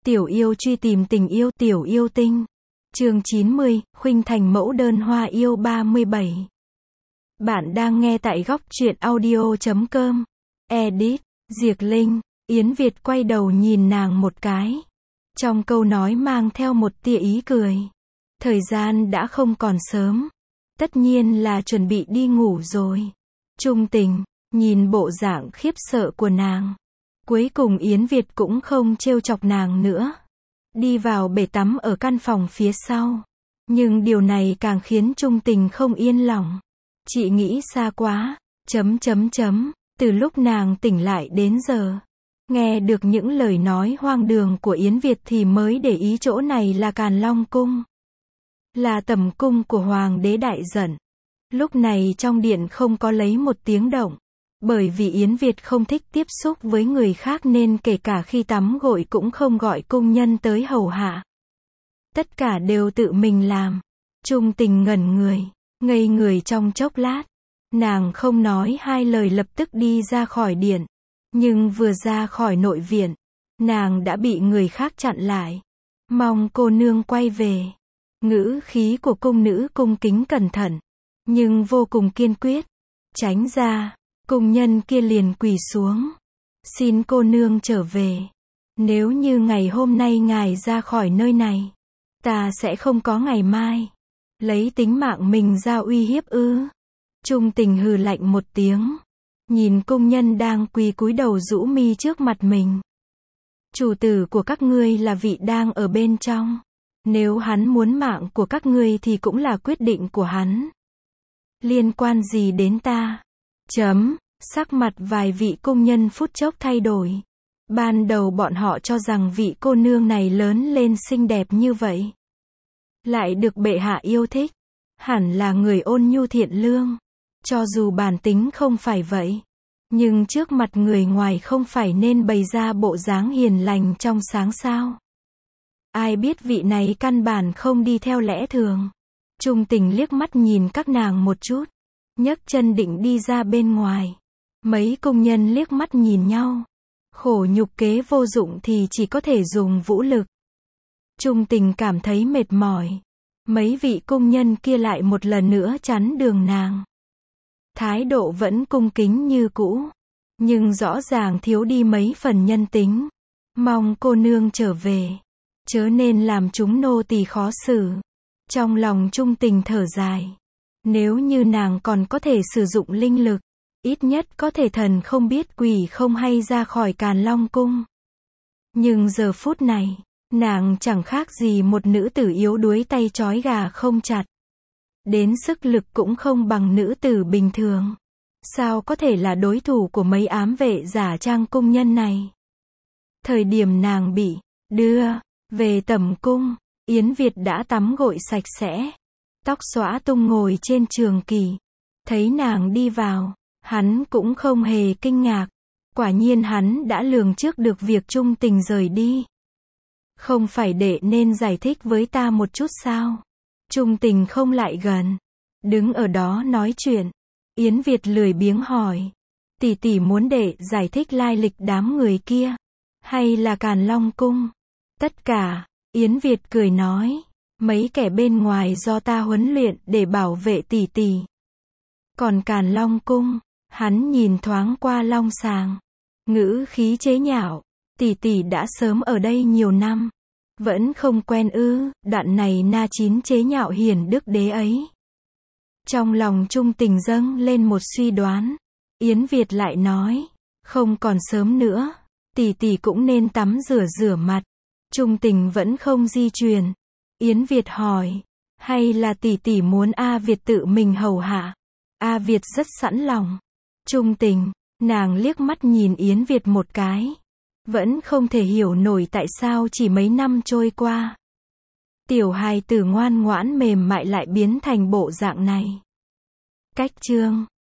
Tiểu yêu truy tìm tình yêu, tiểu yêu tinh. Chương 90, Khuynh Thành mẫu đơn hoa yêu 37. Bạn đang nghe tại góc truyện audio.com. Edit, Diệc Linh. Yến Việt quay đầu nhìn nàng một cái. Trong câu nói mang theo một tia ý cười. Thời gian đã không còn sớm. Tất nhiên là chuẩn bị đi ngủ rồi. Trung Tình, nhìn bộ dạng khiếp sợ của nàng. Cuối cùng Yến Việt cũng không trêu chọc nàng nữa. Đi vào bể tắm ở căn phòng phía sau. Nhưng điều này càng khiến Trung Tình không yên lòng. Chị nghĩ xa quá. Từ lúc nàng tỉnh lại đến giờ. Nghe được những lời nói hoang đường của Yến Việt thì mới để ý chỗ này là Càn Long Cung. Là tẩm cung của Hoàng đế đại giận. Lúc này trong điện không có lấy một tiếng động. Bởi vì Yến Việt không thích tiếp xúc với người khác nên kể cả khi tắm gội cũng không gọi cung nhân tới hầu hạ. Tất cả đều tự mình làm. Trung Tình ngẩn người, ngây người trong chốc lát. Nàng không nói hai lời lập tức đi ra khỏi điện. Nhưng vừa ra khỏi nội viện, nàng đã bị người khác chặn lại. Mong cô nương quay về. Ngữ khí của cung nữ cung kính cẩn thận, nhưng vô cùng kiên quyết. Tránh ra. Cung nhân kia liền quỳ xuống. Xin cô nương trở về. Nếu như ngày hôm nay ngài ra khỏi nơi này, ta sẽ không có ngày mai. Lấy tính mạng mình ra uy hiếp ư? Trung Tình hừ lạnh một tiếng. Nhìn cung nhân đang quỳ cúi đầu rũ mi trước mặt mình. Chủ tử của các ngươi là vị đang ở bên trong. Nếu hắn muốn mạng của các ngươi thì cũng là quyết định của hắn. Liên quan gì đến ta? Sắc mặt vài vị cung nhân phút chốc thay đổi. Ban đầu bọn họ cho rằng vị cô nương này lớn lên xinh đẹp như vậy, lại được bệ hạ yêu thích, hẳn là người ôn nhu thiện lương. Cho dù bản tính không phải vậy, nhưng trước mặt người ngoài không phải nên bày ra bộ dáng hiền lành trong sáng sao? Ai biết vị này căn bản không đi theo lẽ thường. Trung Tình liếc mắt nhìn các nàng một chút, nhấc chân định đi ra bên ngoài. Mấy công nhân liếc mắt nhìn nhau. Khổ nhục kế vô dụng thì chỉ có thể dùng vũ lực. Trung Tình cảm thấy mệt mỏi. Mấy vị công nhân kia lại một lần nữa chắn đường nàng. Thái độ vẫn cung kính như cũ, nhưng rõ ràng thiếu đi mấy phần nhân tính. Mong cô nương trở về, chớ nên làm chúng nô tỳ khó xử. Trong lòng Trung Tình thở dài. Nếu như nàng còn có thể sử dụng linh lực, ít nhất có thể thần không biết quỷ không hay ra khỏi Càn Long Cung. Nhưng giờ phút này, nàng chẳng khác gì một nữ tử yếu đuối tay trói gà không chặt. Đến sức lực cũng không bằng nữ tử bình thường. Sao có thể là đối thủ của mấy ám vệ giả trang cung nhân này? Thời điểm nàng bị đưa về tẩm cung, Yến Việt đã tắm gội sạch sẽ, tóc xõa tung ngồi trên trường kỳ. Thấy nàng đi vào, hắn cũng không hề kinh ngạc. Quả nhiên hắn đã lường trước được việc Trung Tình rời đi. Không phải để nên giải thích với ta một chút sao? Trung Tình không lại gần, đứng ở đó nói chuyện. Yến Việt lười biếng hỏi. Tỷ tỷ muốn để giải thích lai lịch đám người kia, hay là Càn Long Cung? Tất cả. Yến Việt cười nói. Mấy kẻ bên ngoài do ta huấn luyện để bảo vệ tỷ tỷ. Còn Càn Long Cung, hắn nhìn thoáng qua long sàng, ngữ khí chế nhạo. Tỷ tỷ đã sớm ở đây nhiều năm, vẫn không quen ư? Đoạn này na chín chế nhạo hiền đức đế ấy. Trong lòng Trung Tình dâng lên một suy đoán. Yến Việt lại nói. Không còn sớm nữa, tỷ tỷ cũng nên tắm rửa mặt. Trung Tình vẫn không di chuyển. Yến Việt hỏi. Hay là tỷ tỷ muốn A Việt tự mình hầu hạ? A Việt rất sẵn lòng. Trung Tình, nàng liếc mắt nhìn Yến Việt một cái. Vẫn không thể hiểu nổi tại sao chỉ mấy năm trôi qua, tiểu hài tử ngoan ngoãn mềm mại lại biến thành bộ dạng này. Cách chương